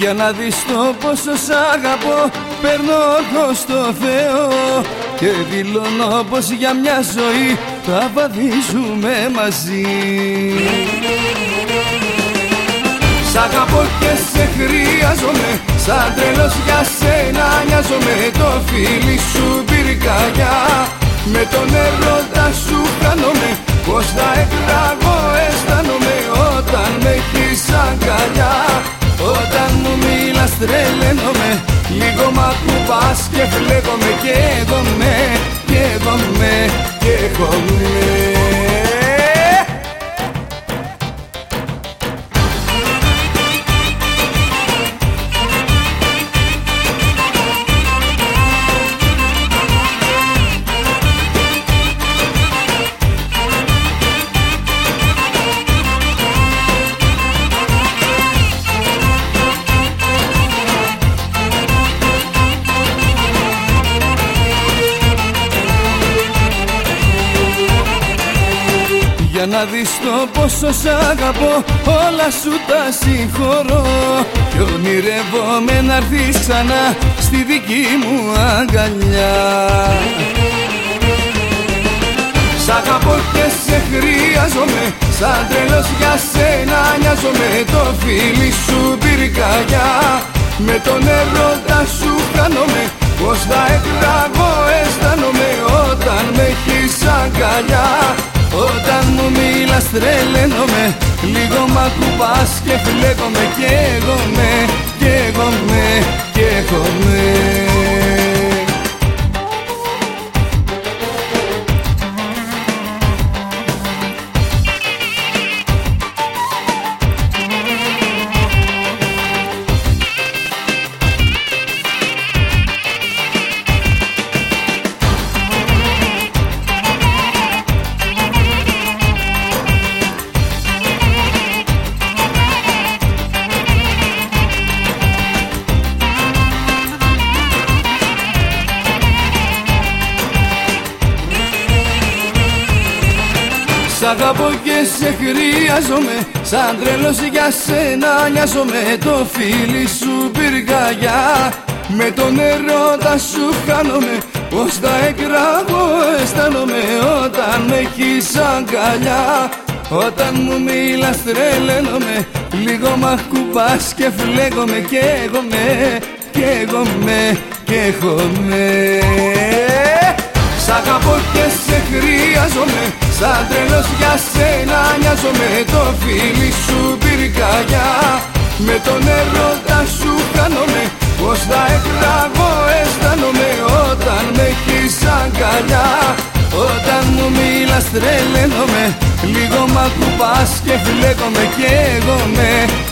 Για να δεις το πόσο σ' αγαπώ, παίρνω όρκο στο Θεό και δηλώνω πως για μια ζωή θα βαδίζουμε μαζί. Σ' αγαπώ και σε χρειάζομαι, σαν τρελός για σένα νοιάζομαι. Το φίλι σου πυρκαγιά, με τον έρωτα σου χάνομαι. Πως θα εκραγώ αισθάνομαι όταν με έχεις αγκαλιά. Όταν μου μιλάς τρελαίνομαι, λίγο μ' ακουμπάς και φλέγομαι. Καίγομαι, καίγομαι, καίγομαι. Για να δεις το πόσο σ' αγαπώ, όλα σου τα συγχωρώ κι ονειρεύομαι να έρθεις ξανά στη δική μου αγκαλιά. Σ' αγαπώ και σε χρειάζομαι, σαν τρελός για σένα νοιάζομαι. Το φίλι σου πυρκαγιά, με τον έρωτα σου χάνομαι. Πως θα εκραγώ αισθάνομαι όταν με έχεις αγκαλιά. Όταν μου μιλάς τρελαίνομαι, λίγο μ' ακουμπάς και φλέγομαι. Καίγομαι, καίγομαι, καίγομαι. Σ' αγαπώ και σε χρειάζομαι, σαν τρελός για σένα νοιάζομαι. Το φίλι σου πυρκαγιά, με τον έρωτα σου χάνομαι. Πως θα εκραγώ αισθάνομαι όταν με έχεις αγκαλιά. Όταν μου μιλάς τρελαίνομαι, λίγο μ' ακουμπάς και φλέγομαι. Καίγομαι, καίγομαι, καίγομαι. Σ' αγαπώ και σε χρειάζομαι, σαν τρελός για σένα νοιάζομαι. Το φίλι σου πυρκαγιά, με τον έρωτα σου χάνομαι. Πως θα εκραγώ αισθάνομαι όταν με έχεις αγκαλιά. Όταν μου μιλάς τρελαίνομαι, λίγο μ' ακουμπάς και φλέγομαι. Καίγομαι,